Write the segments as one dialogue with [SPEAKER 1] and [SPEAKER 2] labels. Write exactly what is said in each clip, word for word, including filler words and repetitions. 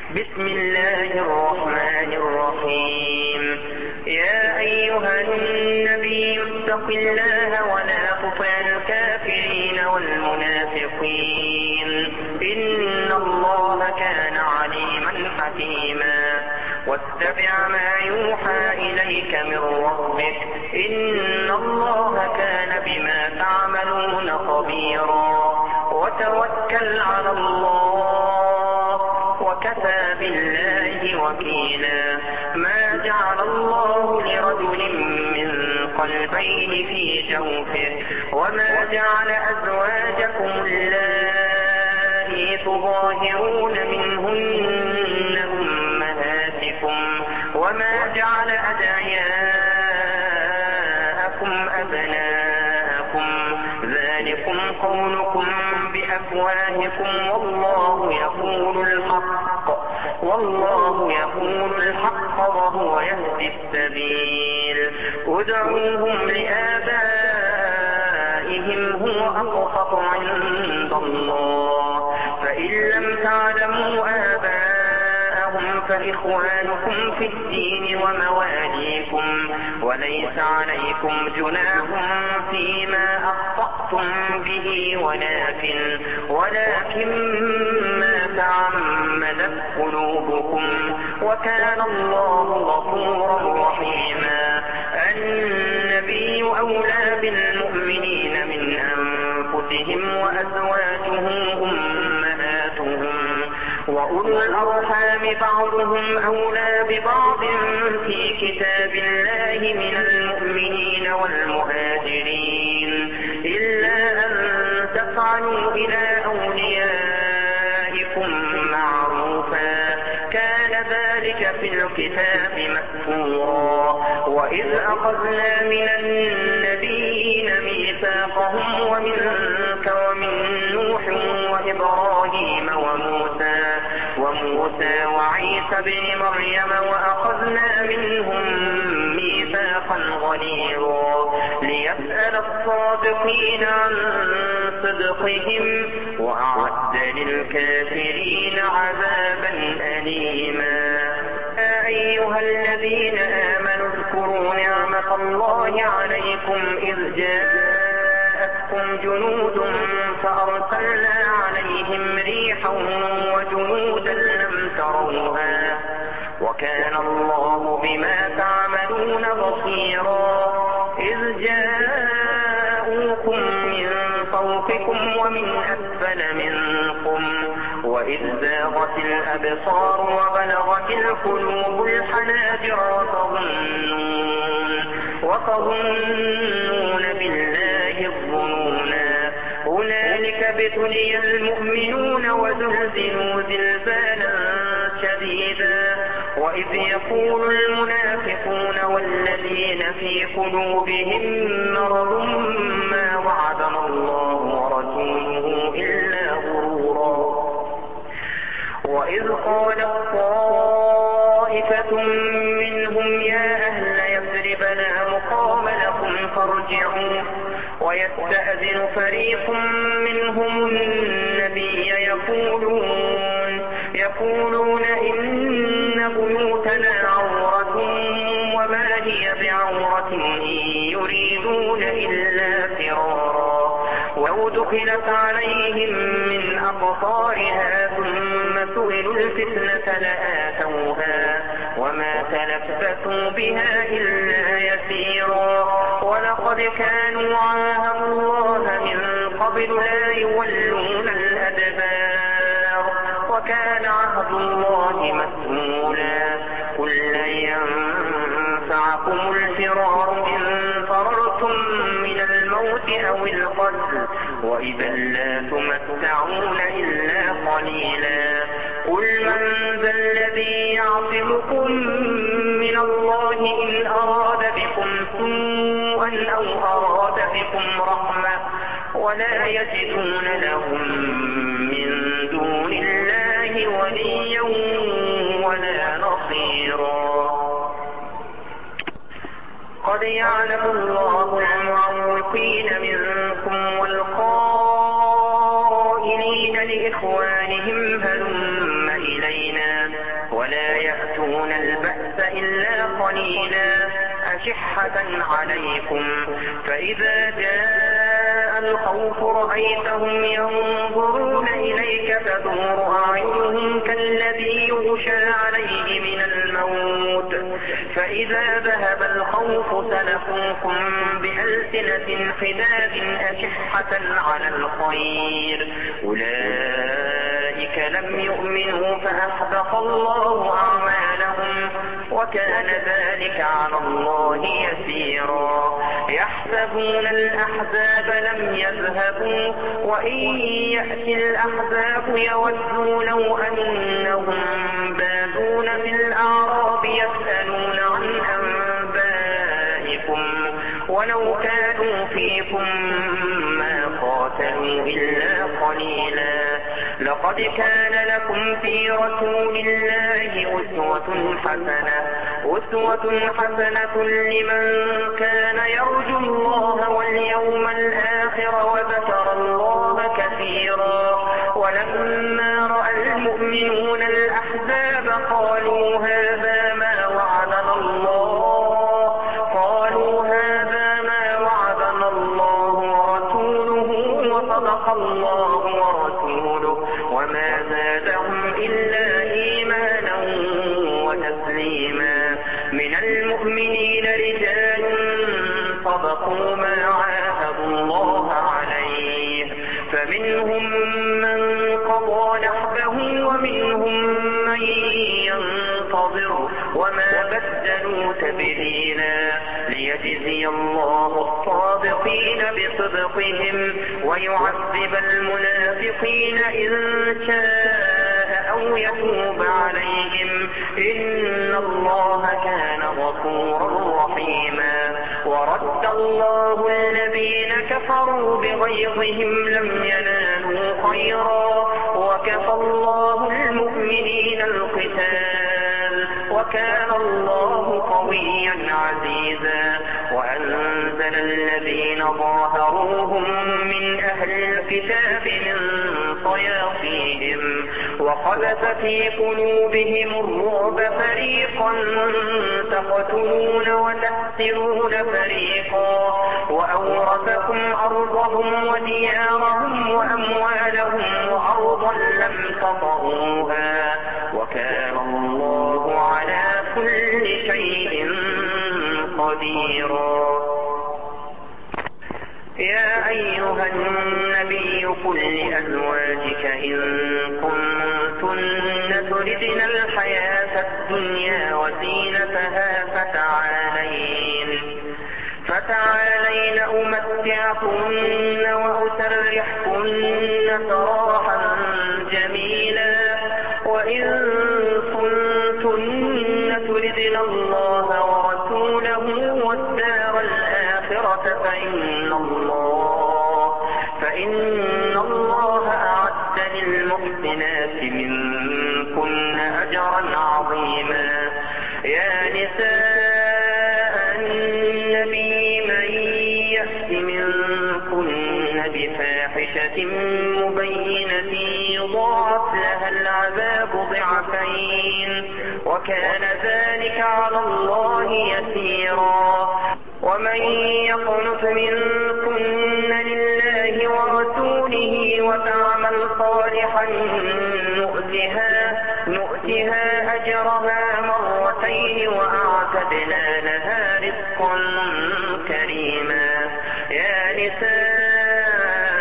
[SPEAKER 1] بسم الله الرحمن الرحيم. يا أيها النبي اتق الله ولا تطع الكافرين والمنافقين إن الله كان عليما حكيما. واتبع ما يوحى إليك من ربك إن الله كان بما تعملون خبيرا. وتوكل على الله وكفى بالله وكيلا. ما جعل الله لرجل من قلبين في جوفه وما جعل أزواجكم اللائي تظاهرون منهن أمهاتكم وما جعل أدعياءكم أبناءكم ذلكم قولكم بأفواهكم والله يقول الحق والله يقول الحق وهو يهدي السبيل. ادعوهم لآبائهم هو أقسط عند الله فإن لم تعلموا آباءهم فإخوانكم في الدين ومواليكم وليس عليكم جناح فيما أخطأتم به ولكن ولكن ما تعمدت قلوبكم وكان الله غفورا رحيما. النبي أولى بالمؤمنين من أنفسهم وأزواجه أمهاتهم وأولو الأرحام بعضهم أولى ببعض في كتاب الله من المؤمنين والمهاجرين إلا أن تفعلوا إلى أوليائكم معروفا كان ذلك في الكتاب مسطورا. وإذ أخذنا من النبيين ميثاقهم ومنك ومن نوح وإبراهيم وموسى وموسى وعيسى بن مريم وأخذنا منهم ميثاقا غليظا ليسأل الصادقين عن صدقهم وأعد للكافرين عذابا أليما. يا أيها الذين آمنوا اذكروا نعمة الله عليكم إذ جاءتكم جنود فأرسلنا عليهم ريحا وجنودا لم تروها وكان الله بما تعملون بصيرا. إذ جاءوكم من فوقكم ومن أسفل منكم وإذ زاغت الأبصار وبلغت القلوب الحناجر وتظنون وتظنون بالله الظنونا. هنالك ابتلي المؤمنون وزلزلوا زلزالا شديدا. وإذ يقول المنافقون والذين في قلوبهم مرض ما وعدنا الله ورسوله إلا غرورا. وإذ قالت طائفة منهم يا أهل يثرب لا مقام لكم فارجعوا ويستأذن فريق منهم النبي يقولون يقولون إن بيوتنا عورة وما هي بعورة إن يريدون إلا فرارا. ولو دخلت عليهم من أقطارها ثم سئلوا الفتنة لآتوها وما تلبثوا بها إلا يسيرا. ولقد كانوا عاهدوا الله من قبل لا يولون الأدبار وكان عهد الله مسؤولا. قل لن ينفعكم الفرار إن فررتم من الموت أو القتل وإذا لا تمتعون إلا قليلا. قل من ذا الذي يعصمكم من الله إن أراد بكم سوءا أو أراد بكم رحمة ولا يجدون لهم من دون الله وليا ولا نصيرا. قد يعلم الله المعوقين منكم والقائلين لإخوانهم هلم إلينا ولا يأتون البأس إلا قليلا أشحة عليكم فإذا جاء الخوف رأيتهم ينظرون إليك تدور أعينهم كالذي يغشى عليه من الموت فإذا ذهب الخوف سلقوكم بألسنة حداد أشحة على الخير أولئك لم يؤمنوا فأحبط الله أعمالهم وكان ذلك على الله يسيرا يحسبون الأحزاب لم يذهبوا وإن يأتي الأحزاب يودوا لو أنهم بادون في الأعراب يسألون عن أنبائكم ولو كانوا فيكم ما قاتلوا إلا قليلا لقد كان لكم في رسول الله أسوة حسنة أسوة حسنة لمن كان يرجو الله واليوم الآخر وذكر الله كثيرا ولما رأى المؤمنون الأحزاب قالوا هذا ما وعدنا الله قالوا هذا ما وعدنا الله ورسوله وصدق الله ورسوله وما زادهم إلا إيمانا وتسليما من المؤمنين رجال صدقوا ما عاهدوا الله عليه فمنهم من قضى نحبه ومنهم من ينتظر وما بدلوا تبديلا ليجزي الله الصادقين بصدقهم ويعذب المنافقين إن شاء أو يتوب عليهم إن الله كان غفورا رحيما ورد الله الذين كفروا بغيظهم لم ينالوا خيرا وكفى الله المؤمنين القتال وكان الله قويا عزيزا وأنزل الذين ظاهروهم من أهل الكتاب من صياصيهم وقذف في قلوبهم الرعب فريقا تقتلون وتحسرون فريقا وأورثكم أرضهم وديارهم وأموالهم وأرضا لم تطئوها وكان الله على كل شيء قديرا يا أيها النبي قل لأزواجك إن كنتن تردن الحياة الدنيا وزينتها فتعالين فتعالين أمتعكن وأسرحكن سراحا جميلا وإن كنتن تردن الله ورسوله والدار الآخرة فإن الله فإن الله أعد للمحسنات منكن أجرا عظيما يا نساء النبي من يأت منكن بفاحشة مبينة يضاعف لها العذاب ضعفين وكان ذلك على الله يسيرا ومن يقنت منكن لله ورسوله وتعمل صالحا نؤتها نؤتها أجرها مرتين وأعتدنا لها رزقا كريما يا نساء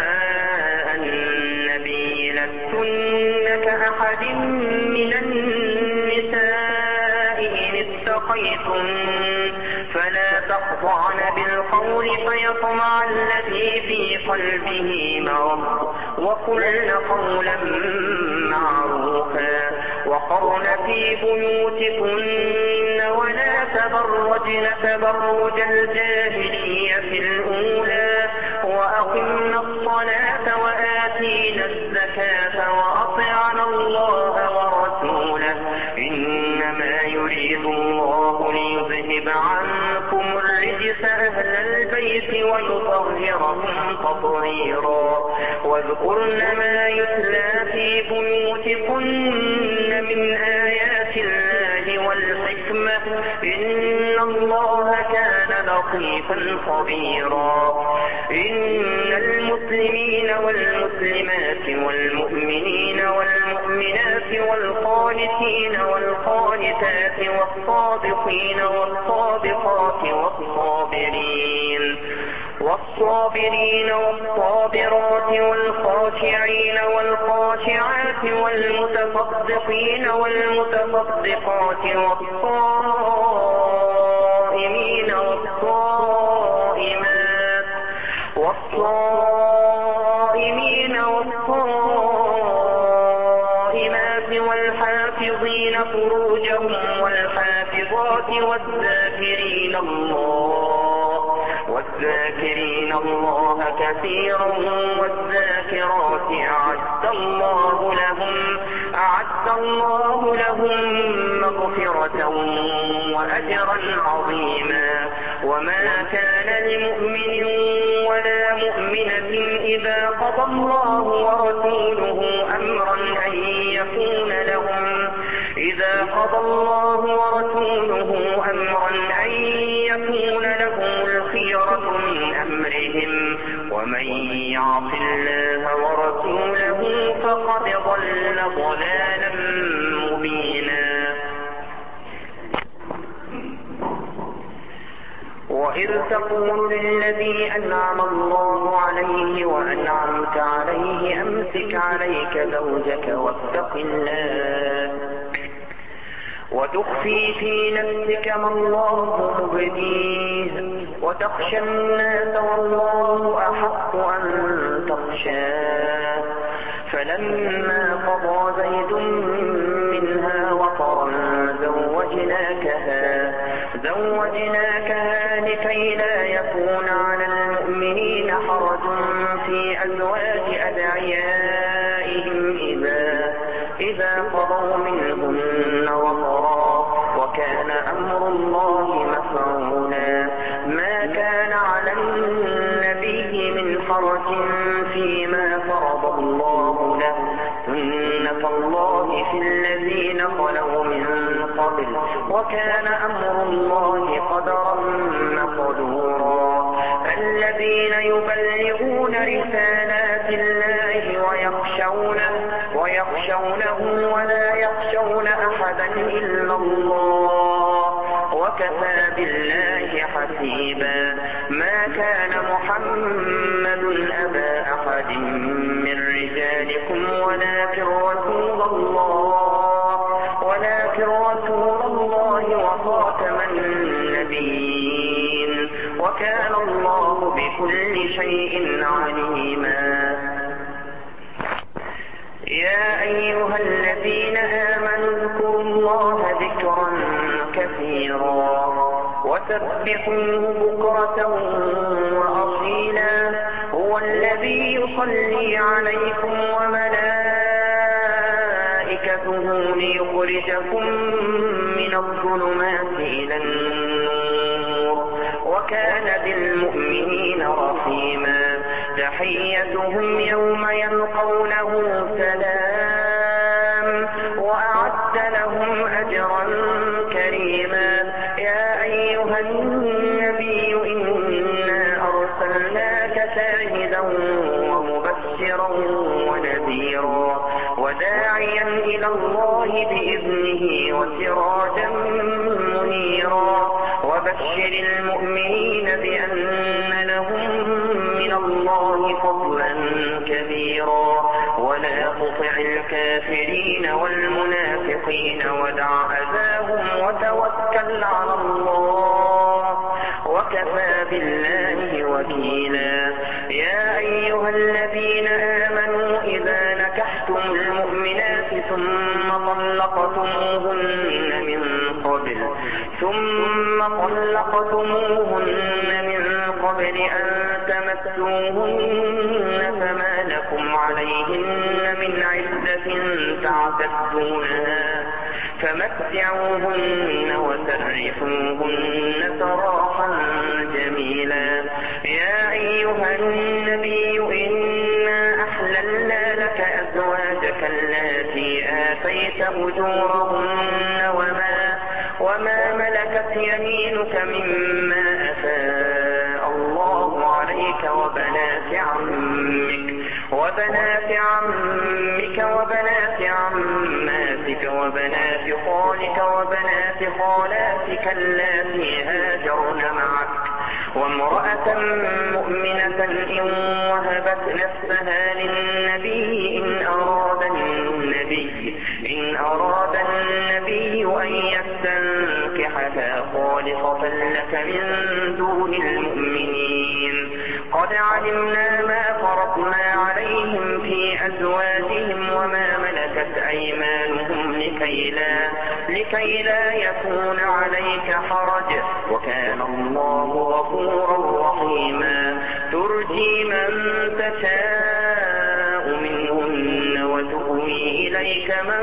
[SPEAKER 1] النبي لستن كأحد من النساء إن اتقيتن فلا تخضعن بالقول فيطمع الذي في قلبه مرض وقلن قولا معروفا وقرن في بيوتكن ولا تبرجن تبرج الجاهلية الأولى وأقمنا الصلاة وآتينا الزكاة وأطعنا الله ورسوله إنما يريد الله ليذهب عنكم الرجس أهل البيت ويطهركم تطهيرا واذكرن ما يتلى في بيوتكن من آيات الله الحكمة إن الله كان لطيفا خبيرا. إن المسلمين والمسلمات والمؤمنين والمؤمنات والقانتين والقانتات والصادقين والصادقات والصابرين والصابرين والصابرات والخاشعين والخاشعات والمتصدقين والمتصدقات والصائمين والصائمات والصائمين والصائمات والحافظين فروجهم والحافظات والذاكرين الله والذاكرين الله كثيرا والذاكرات أعد الله لهم أعد الله لهم مغفرة وأجرا عظيما. وما كان لمؤمن ولا مؤمنة إذا قضى الله ورسوله أمرا أن يكون لهم إذا قضى الله ورسوله أمرا أن يكون لهم الخيرة من أمرهم ومن يعص الله ورسوله فقد ضل ضلالا مبينا. وإذ تقول للذي أنعم الله عليه وأنعمت عليه أمسك عليك زوجك واتق الله وتخفي في نفسك ما الله مبديه وتخشى الناس والله أحق أن تخشاه. فلما قضى زيد منها وطرا زوجناكها زوجناكها لكي لا يكون على المؤمنين حرج في أزواج أدعيائهم إذا إذا قضوا منهن وطرا وكان أمر الله مفعولا. ما كان على النبي من حرج فيما فرض الله له سنة الله في الذين خلوا من قبل وكان أمر الله قدرا مقدورا. الذين يبلغون رسالات الله ويخشونه ويخشونه ولا يخشون أحدا إلا الله وكفى بالله حسيبا. ما كان محمد أبا أحد من رجالكم ولكن رسول الله ولكن رسول الله وخاتم النبيين وكان الله بكل شيء عليما. يا أيها الذين آمنوا اذكروا الله ذكرا كثيرا وسبحوه بكرة وأصيلا. هو الذي يصلي عليكم وملائكته ليخرجكم من الظلمات إلى النور وكان بالمؤمنين رحيما. تحيتهم يوم يلقونه سلام وأعد لهم أجرا كريما. يا أيها النبي إنا أرسلناك شاهدا ومبشرا ونذيرا وداعيا إلى الله بإذنه وسراجا منيرا. وبشر المؤمنين بأن لهم من الله فضلا كبيرا ولا تطع الكافرين والمنافقين ودع أذاهم وتوكل على الله وكفى بالله وكيلا. يا أيها الذين آمنوا إذا نكحتم المؤمنات ثم طلقتموهن من قبل ثم طلقتموهن من قبل أن تمسوهن فما لكم عليهن من عدة تعتدونها فمتعوهن وسرحوهن سراحا جميلا. يا أيها النبي إنا أحللنا لك أزواجك التي آتيت أجورهن وما وما ملكت يمينك مما أفاء الله عليك وبنات عمك وبنات عمك وبنات عماتك وبنات خالك وبنات خالاتك اللاتي هاجرن معك وامرأة مؤمنة إن وهبت نفسها للنبي إن أراد النبي إن أراد النبي أن يستنكحها خالصة لك من دون المؤمنين قد علمنا ما فرضنا عليهم في أزواجهم وما ملكت أيمانهم لكي لا, لكي لا يكون عليك حرج وكان الله غفورا رحيما ترجي من تشاء منهن وتؤوي إليك من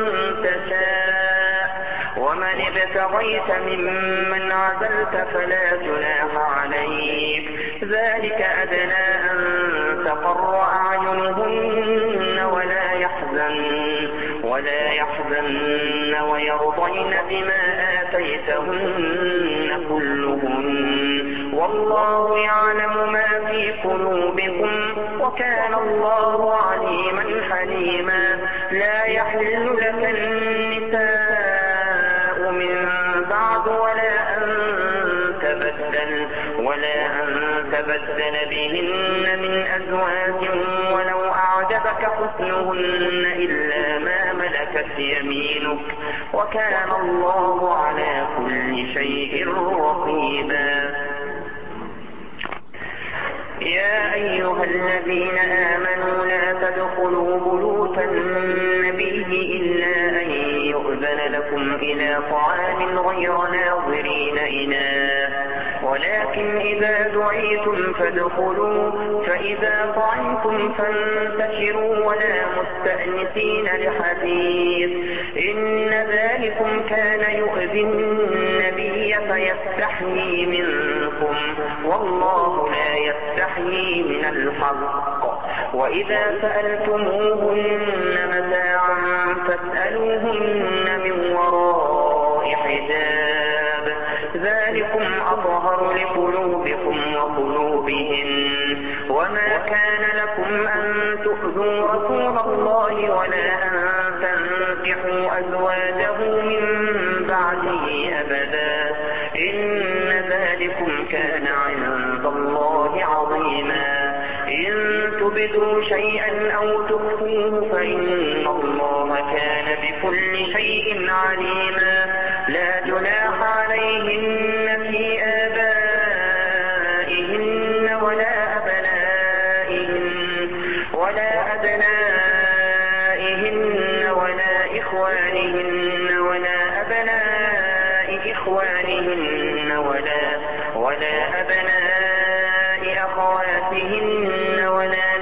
[SPEAKER 1] تشاء ومن ابتغيت ممن عزلت فلا جناح عليك ذلك أدنى أن تقر أعينهن ولا يحزن ولا يحزن ويرضين بما آتيتهن كلهن والله يعلم ما في قلوبكم وكان الله عليما حليما لا يحل لك النساء من بعد ولا أن تبدل ولا أن تبدل بهن من أزواج ولو أعجبك حسنهن إلا ما ملكت يمينك وكان الله على كل شيء رقيبا يا أيها الذين آمنوا لا تدخلوا بيوت النبي إلا أن يؤذن لكم إلى طعام غير ناظرين إناه ولكن إذا دعيتم فادخلوا فإذا طعمتم فانتشروا ولا مستأنسين لحديث إن ذلكم كان يؤذي النبي فيستحيي منكم والله لا يستحيي من الحق وإذا سألتموهن متاعا فاسألوهن من وراء حجاب ذلكم أطهر لقلوبكم وقلوبهم وما كان لكم أن تؤذوا رسول الله ولا أن تنكحوا أزواجه من بعده أبدا إن ذلكم كان عند الله عظيما إن تبدوا شيئا أو تخفوه فإن الله كان بكل شيء عليما لا جناح عليهن في آبائهن ولا أبنائهن ولا أبنائهن ولا إخوانهن ولا أبناء إخوانهن ولا ولا أبناء أخواتهن ولا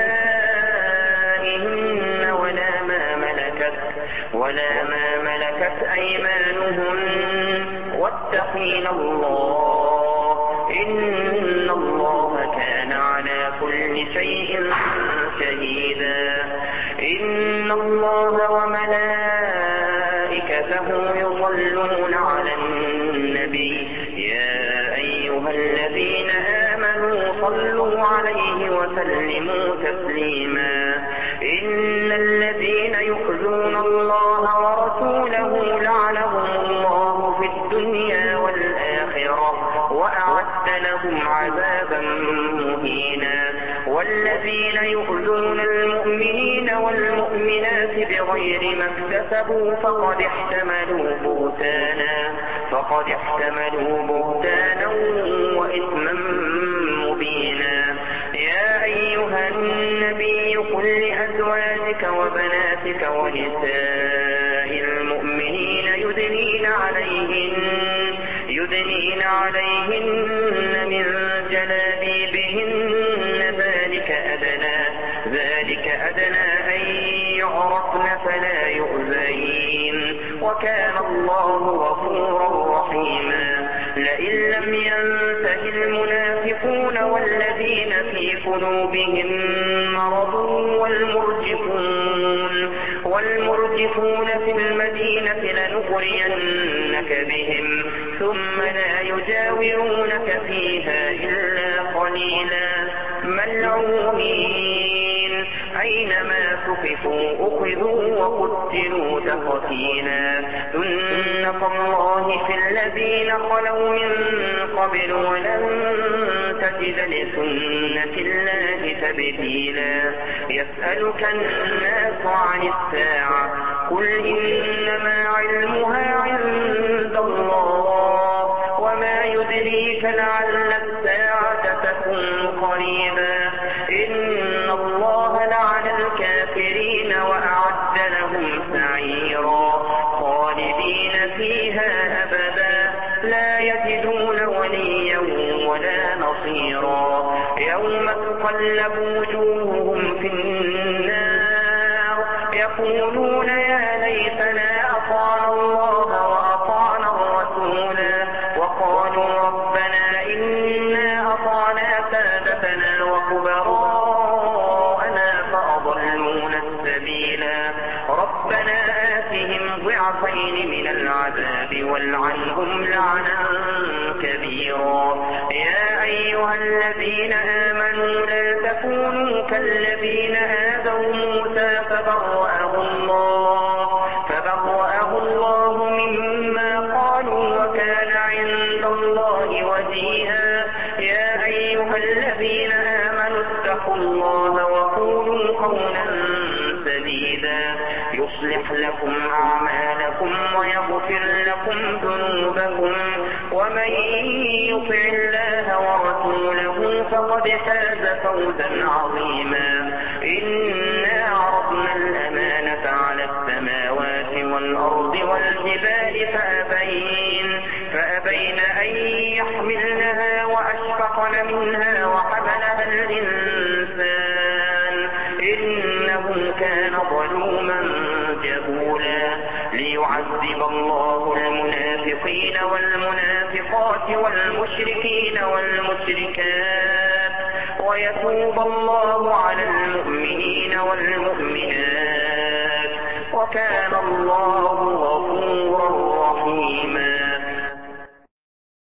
[SPEAKER 1] نسائهن ولا ما ملكت ولا ما ملكت أيمانهن واتقين الله إن الله كان على كل شيء شهيدا إن الله وملائكته يصلون على النبي يا أيها الذين آمنوا صلوا عليه وسلموا تسليما إن الذين يؤذون الله ورسوله لعنهم الله في الدنيا والآخرة وأعد لهم عذابا مهينا والذين يؤذون المؤمنين والمؤمنات بغير ما اكتسبوا فقد احتملوا بهتانا فقد احتملوا بهتانا وإثما مبينا يا أيها النبي قل لأزواجك وبناتك ونساء المؤمنين يدنين عليهن يدنين عليهن من جلابيبهن ذلك أدنى ذلك أدنى أن يعرفن فلا يؤذين وكان الله غفورا رحيما لئن لم ينته المنافقون والذين في قلوبهم مرض والمرجفون والمرجفون في المدينة لنغرينك بهم ثم لا يجاورونك فيها إلا قليلا ملعونين أينما ثقفوا أخذوا وقتلوا تقتيلا سنة الله في الذين خلوا من قبل ولن تجد لسنة الله تبديلا يسألك الناس عن الساعة قل إنما علمها عند الله وما يدريك لعل الساعة تكون قريبا إن الله لعن الكافرين وأعد لهم سعيرا خالدين فيها أبدا لا يجدون وليا ولا نصيرا يوم تقلب وجوههم في النار يقولون يا ليتنا أطعنا الله وأطعنا الرسولا وقالوا ربنا إنا أطعنا سادتنا وكبراءنا فأضلونا السبيلا ربنا آتهم ضعفين من العذاب والعنهم لعنا كبيرا يا أيها الذين آمنوا لا تكونوا كالذين آذوا موسى فبرأه الله فبرأه الله مما قالوا وكان عند الله وجيها يا أيها الذين آمنوا اتقوا الله وقولوا قولا سديدا يصلح لكم أعمالكم ويغفر لكم ذنوبكم ومن يطع الله ورسوله فقد فاز فوزا عظيما إنا عرضنا الأمانة على السماوات والأرض والجبال فأبين فأبين أن يحملنها وأشفقن منها وحملها الإنسان إنه كان ظلوما جهولا ليعذب الله المنافقين والمنافقات والمشركين والمشركات ويتوب الله على المؤمنين والمؤمنات وكان الله